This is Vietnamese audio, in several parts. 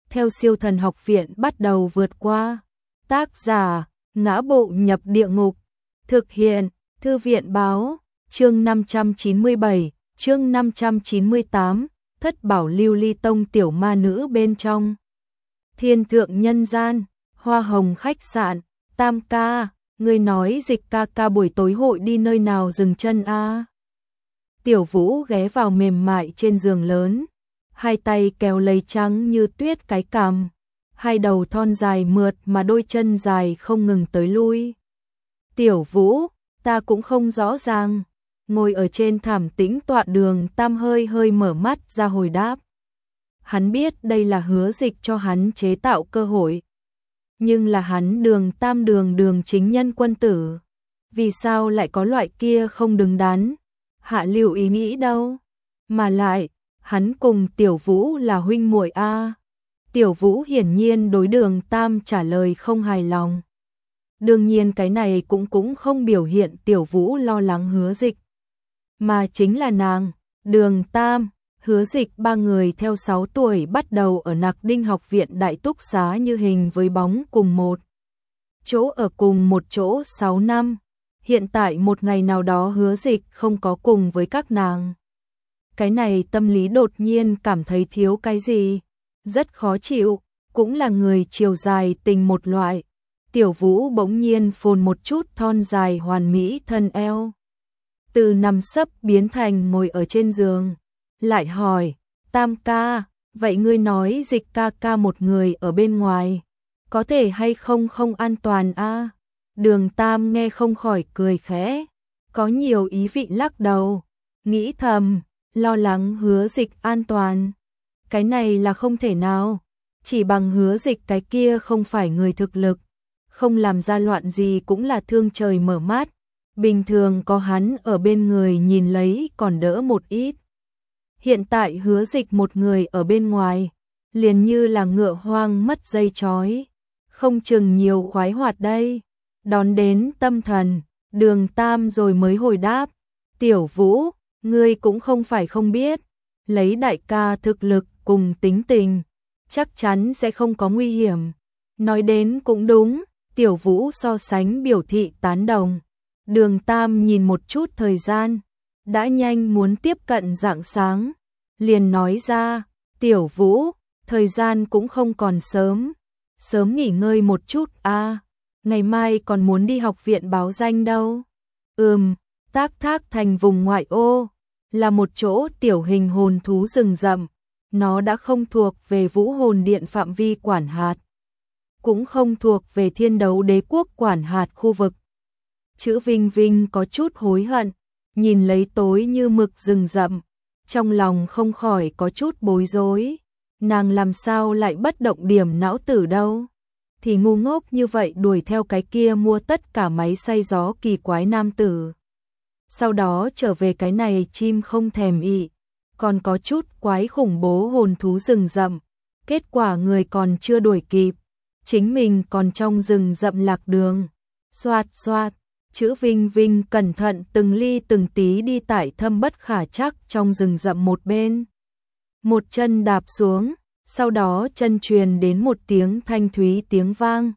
theo Siêu Thần Học Viện bắt đầu vượt qua. Tác giả: Ngã Bộ Nhập Địa Ngục. Thực hiện: Thư viện báo. Chương 597, chương 598, Thất Bảo Lưu Ly Tông tiểu ma nữ bên trong. Thiên thượng nhân gian, Hoa Hồng khách sạn. Tam ca, ngươi nói Dịch ca ca buổi tối hội đi nơi nào dừng chân a? Tiểu Vũ ghé vào mềm mại trên giường lớn, hai tay kéo lấy trắng như tuyết cái cằm, hai đầu thon dài mượt mà đôi chân dài không ngừng tới lui. Tiểu Vũ, ta cũng không rõ ràng. Ngồi ở trên thảm tĩnh tọa Đường Tam hơi hơi mở mắt ra hồi đáp. Hắn biết đây là Hứa Dịch cho hắn chế tạo cơ hội. Nhưng là hắn Đường Tam đường chính nhân quân tử. Vì sao lại có loại kia không đứng đắn? Hạ Lưu ý nghĩ đâu? Mà lại, hắn cùng Tiểu Vũ là huynh muội a. Tiểu Vũ hiển nhiên đối Đường Tam trả lời không hài lòng. Đương nhiên cái này cũng không biểu hiện Tiểu Vũ lo lắng Hứa Dịch. Mà chính là nàng, Đường Tam, Hứa Dịch ba người theo 6 tuổi bắt đầu ở Nặc Đinh học viện Đại Túc Xá như hình với bóng cùng một chỗ ở cùng một chỗ 6 năm. Hiện tại một ngày nào đó Hứa Dịch không có cùng với các nàng. Cái này tâm lý đột nhiên cảm thấy thiếu cái gì, rất khó chịu, cũng là người chiều dài tình một loại. Tiểu Vũ bỗng nhiên phồn một chút thon dài hoàn mỹ thân eo. Từ nằm sấp biến thành ngồi ở trên giường, lại hỏi, Tam ca, vậy ngươi nói Dịch ca ca một người ở bên ngoài, có thể hay không không an toàn a? Đường Tam nghe không khỏi cười khẽ, có nhiều ý vị lắc đầu, nghĩ thầm, lo lắng Hứa Dịch an toàn. Cái này là không thể nào, chỉ bằng Hứa Dịch cái kia không phải người thực lực, không làm ra loạn gì cũng là thương trời mở mắt. Bình thường có hắn ở bên người nhìn lấy còn đỡ một ít. Hiện tại Hứa Dịch một người ở bên ngoài, liền như là ngựa hoang mất dây trói, không chừng nhiều khoái hoạt đây. Đón đến tâm thần, Đường Tam rồi mới hồi đáp, Tiểu Vũ, ngươi cũng không phải không biết, lấy đại ca thực lực cùng tính tình, chắc chắn sẽ không có nguy hiểm. Nói đến cũng đúng, Tiểu Vũ so sánh biểu thị tán đồng. Đường Tam nhìn một chút thời gian, đã nhanh muốn tiếp cận rạng sáng, liền nói ra, Tiểu Vũ, thời gian cũng không còn sớm, sớm nghỉ ngơi một chút a, ngày mai còn muốn đi học viện báo danh đâu. Tác Thác Thành vùng ngoại ô, là một chỗ tiểu hình hồn thú rừng rậm, nó đã không thuộc về Vũ Hồn Điện phạm vi quản hạt, cũng không thuộc về Thiên Đấu Đế quốc quản hạt khu vực. Chữ Vinh Vinh có chút hối hận, nhìn lấy tối như mực rừng rậm, trong lòng không khỏi có chút bối rối. Nàng làm sao lại bất động điểm não tử đâu? Thì ngu ngốc như vậy đuổi theo cái kia mua tất cả máy xay gió kỳ quái nam tử. Sau đó trở về cái này chim không thèm ị, còn có chút quái khủng bố hồn thú rừng rậm. Kết quả người còn chưa đuổi kịp, chính mình còn trong rừng rậm lạc đường. Xoạt xoạt. Chữ Vinh Vinh cẩn thận từng ly từng tí đi tại thâm bất khả trắc trong rừng rậm một bên. Một chân đạp xuống, sau đó chân truyền đến một tiếng thanh thúy tiếng vang.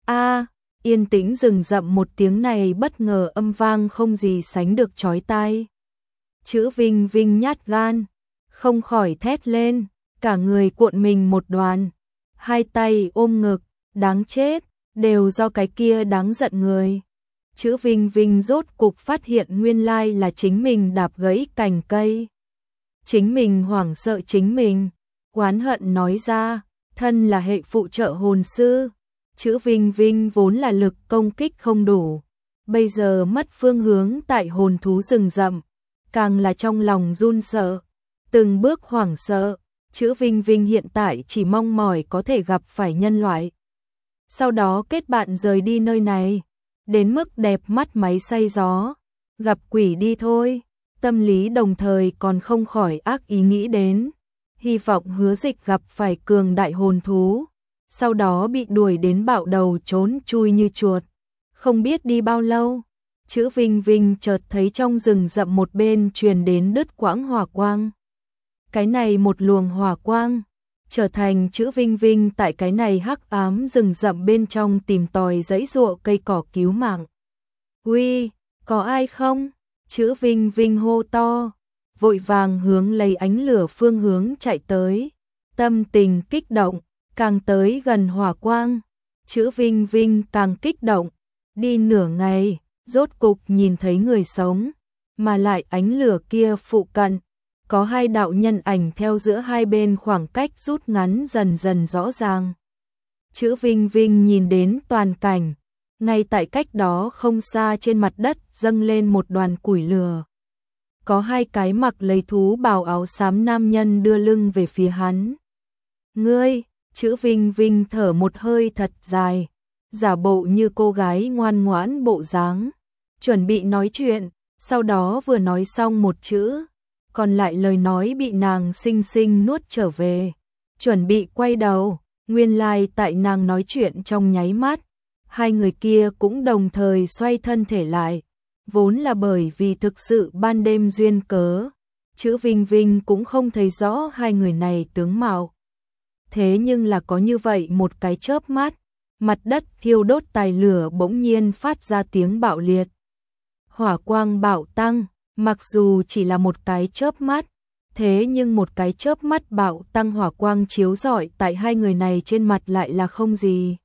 Yên tĩnh rừng rậm một tiếng này bất ngờ âm vang không gì sánh được chói tai. Chữ Vinh Vinh nhát gan, không khỏi thét lên, cả người cuộn mình một đoàn, hai tay ôm ngực, đáng chết, đều do cái kia đáng giận người. Chữ Vinh Vinh rốt cục phát hiện nguyên lai là chính mình đạp gãy cành cây. Chính mình hoảng sợ chính mình, oán hận nói ra, thân là hệ phụ trợ hồn sư. Chữ Vinh Vinh vốn là lực công kích không đủ, bây giờ mất phương hướng tại hồn thú rừng rậm, càng là trong lòng run sợ, từng bước hoảng sợ. Chữ Vinh Vinh hiện tại chỉ mong mỏi có thể gặp phải nhân loại, sau đó kết bạn rời đi nơi này. Đến mức đẹp mắt máy xay gió, gặp quỷ đi thôi. Tâm lý đồng thời còn không khỏi ác ý nghĩ đến, hy vọng Hứa Dịch gặp phải cường đại hồn thú, sau đó bị đuổi đến bạo đầu trốn chui như chuột. Không biết đi bao lâu, chữ Vinh Vinh chợt thấy trong rừng rậm một bên truyền đến đứt quãng hỏa quang. Cái này một luồng hỏa quang, trở thành chữ Vinh Vinh tại cái này hắc ám rừng rậm bên trong tìm tòi giãy giụa cây cỏ cứu mạng. Uy, có ai không? Chữ Vinh Vinh hô to, vội vàng hướng lấy ánh lửa phương hướng chạy tới, tâm tình kích động, càng tới gần hỏa quang, chữ Vinh Vinh càng kích động, đi nửa ngày, rốt cục nhìn thấy người sống, mà lại ánh lửa kia phụ cận, có hai đạo nhân ảnh theo giữa hai bên khoảng cách rút ngắn dần dần rõ ràng. Chữ Vinh Vinh nhìn đến toàn cảnh, ngay tại cách đó không xa trên mặt đất dâng lên một đoàn củi lửa. Có hai cái mặc lấy thú bào áo xám nam nhân đưa lưng về phía hắn. Ngươi, chữ Vinh Vinh thở một hơi thật dài, giả bộ như cô gái ngoan ngoãn bộ dáng, chuẩn bị nói chuyện, sau đó vừa nói xong một chữ, còn lại lời nói bị nàng xinh xinh nuốt trở về, chuẩn bị quay đầu, nguyên lai tại nàng nói chuyện trong nháy mắt, hai người kia cũng đồng thời xoay thân thể lại, vốn là bởi vì thực sự ban đêm duyên cớ, chữ Vinh Vinh cũng không thấy rõ hai người này tướng mạo. Thế nhưng là có như vậy một cái chớp mắt, mặt đất thiêu đốt tài lửa bỗng nhiên phát ra tiếng bạo liệt. Hỏa quang bạo tăng, mặc dù chỉ là một cái chớp mắt, thế nhưng một cái chớp mắt bạo tăng hỏa quang chiếu rọi tại hai người này trên mặt lại là không gì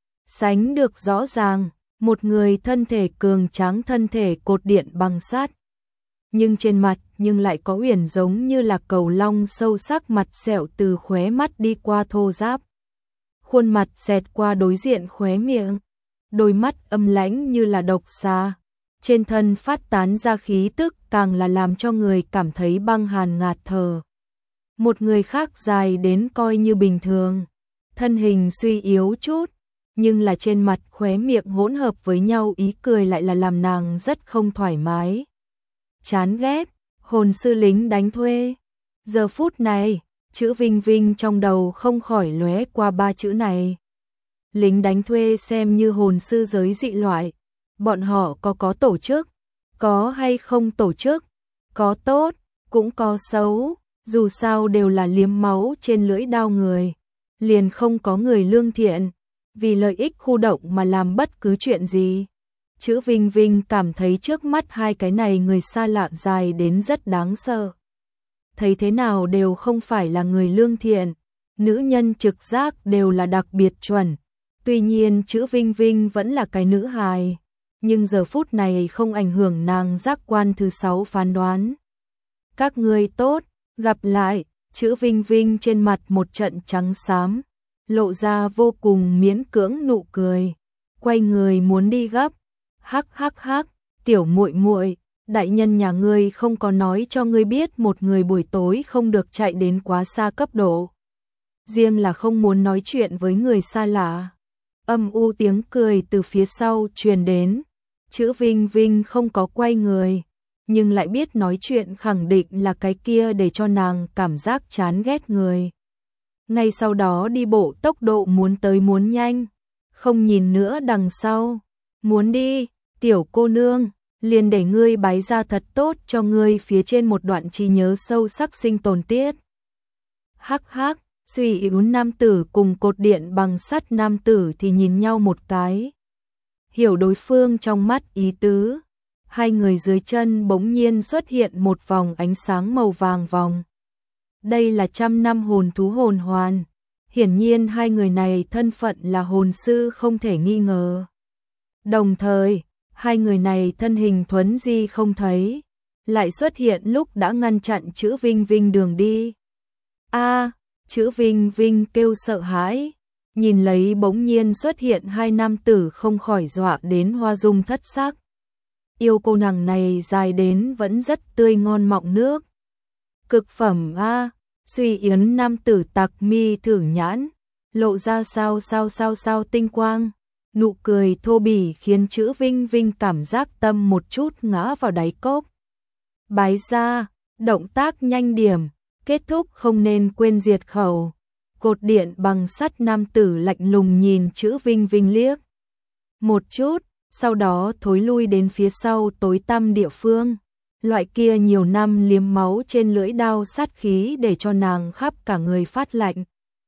sánh được rõ ràng, một người thân thể cường tráng thân thể cột điện bằng sắt, nhưng trên mặt nhưng lại có uyển giống như là cầu long sâu sắc mặt sẹo từ khóe mắt đi qua thô ráp. Khuôn mặt xẹt qua đối diện khóe miệng, đôi mắt âm lãnh như là độc xà, trên thân phát tán ra khí tức càng là làm cho người cảm thấy băng hàn ngạt thở. Một người khác dài đến coi như bình thường, thân hình suy yếu chút, nhưng là trên mặt khóe miệng hỗn hợp với nhau ý cười lại là làm nàng rất không thoải mái. Chán ghét, hồn sư lính đánh thuê. Giờ phút này, chữ Vinh Vinh trong đầu không khỏi lóe qua ba chữ này. Lính đánh thuê xem như hồn sư giới dị loại, bọn họ có tổ chức, có hay không tổ chức, có tốt, cũng có xấu, dù sao đều là liếm máu trên lưỡi đao người, liền không có người lương thiện, vì lợi ích khu động mà làm bất cứ chuyện gì. Chữ Vinh Vinh cảm thấy trước mắt hai cái này người xa lạ dài đến rất đáng sợ. Thấy thế nào đều không phải là người lương thiện, nữ nhân trực giác đều là đặc biệt chuẩn. Tuy nhiên chữ Vinh Vinh vẫn là cái nữ hài, nhưng giờ phút này không ảnh hưởng nàng giác quan thứ 6 phán đoán. Các ngươi tốt, gặp lại, chữ Vinh Vinh trên mặt một trận trắng xám, lộ ra vô cùng miễn cưỡng nụ cười, quay người muốn đi gấp. Hắc hắc hắc, tiểu muội muội, đại nhân nhà ngươi không có nói cho ngươi biết một người buổi tối không được chạy đến quá xa cấp độ. Riêng là không muốn nói chuyện với người xa lạ. Âm u tiếng cười từ phía sau truyền đến, chữ Vinh Vinh không có quay người, nhưng lại biết nói chuyện khẳng định là cái kia để cho nàng cảm giác chán ghét người. Ngay sau đó đi bộ tốc độ muốn tới muốn nhanh, không nhìn nữa đằng sau, muốn đi, tiểu cô nương, liền để ngươi bái ra thật tốt cho ngươi phía trên một đoạn trí nhớ sâu sắc sinh tồn tiết. Hắc hắc, suy yếu nam tử cùng cột điện bằng sắt nam tử thì nhìn nhau một cái. Hiểu đối phương trong mắt ý tứ, hai người dưới chân bỗng nhiên xuất hiện một vòng ánh sáng màu vàng vòng. Đây là 100 năm hồn thú hồn hoàn, hiển nhiên hai người này thân phận là hồn sư không thể nghi ngờ. Đồng thời, hai người này thân hình thuấn di không thấy, lại xuất hiện lúc đã ngăn chặn chữ Vinh Vinh đường đi. A, chữ Vinh Vinh kêu sợ hãi, nhìn lấy bỗng nhiên xuất hiện hai nam tử không khỏi dọa đến hoa dung thất sắc. Yêu cô nàng này dài đến vẫn rất tươi ngon mọng nước. Cực phẩm a, suy yến nam tử tặc mi thử nhãn, lộ ra sao tinh quang. Nụ cười thô bỉ khiến chữ Vinh Vinh cảm giác tâm một chút ngã vào đáy cốc. Bái ra, động tác nhanh điểm, kết thúc không nên quên diệt khẩu. Cột điện bằng sắt nam tử lạnh lùng nhìn chữ Vinh Vinh liếc một chút, sau đó thối lui đến phía sau tối tăm địa phương. Loại kia nhiều năm liếm máu trên lưỡi đao sát khí để cho nàng khắp cả người phát lạnh.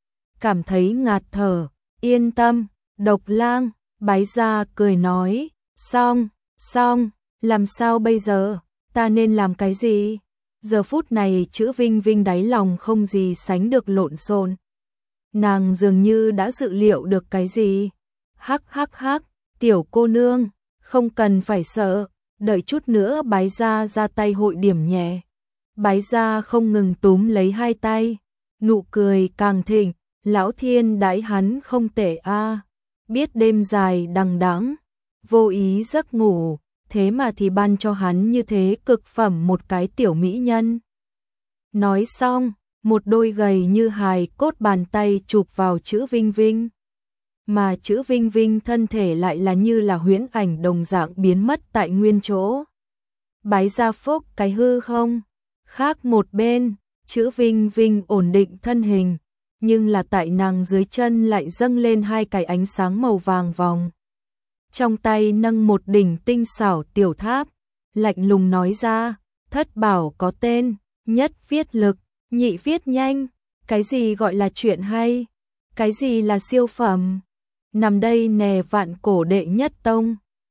cảm thấy ngạt thở. Yên tâm, Độc Lang, Bái Gia cười nói, xong, làm sao bây giờ, ta nên làm cái gì? Giờ phút này chữ Vinh Vinh đáy lòng không gì sánh được lộn xộn. Nàng dường như đã dự liệu được cái gì. Hắc hắc hắc, tiểu cô nương, không cần phải sợ, đợi chút nữa Bái Gia ra tay hội điểm nhẹ. Bái Gia không ngừng túm lấy hai tay, nụ cười càng thịnh, lão thiên đãi hắn không tệ a, biết đêm dài đằng đẵng, vô ý giấc ngủ, thế mà thì ban cho hắn như thế cực phẩm một cái tiểu mỹ nhân. Nói xong, một đôi gầy như hài cốt bàn tay chụp vào chữ Vinh Vinh. Mà chữ Vinh Vinh thân thể lại là như là huyễn ảnh đồng dạng biến mất tại nguyên chỗ. Bái Gia phốc cái hư không. Khác một bên, chữ Vinh Vinh ổn định thân hình, nhưng là tại nàng dưới chân lại dâng lên hai cái ánh sáng màu vàng vòng. Trong tay nâng một đỉnh tinh xảo tiểu tháp, lạnh lùng nói ra, thất bảo có tên, nhất viết lực, nhị viết nhanh, cái gì gọi là chuyện hay, cái gì là siêu phẩm. Nằm đây nè vạn cổ đệ nhất tông,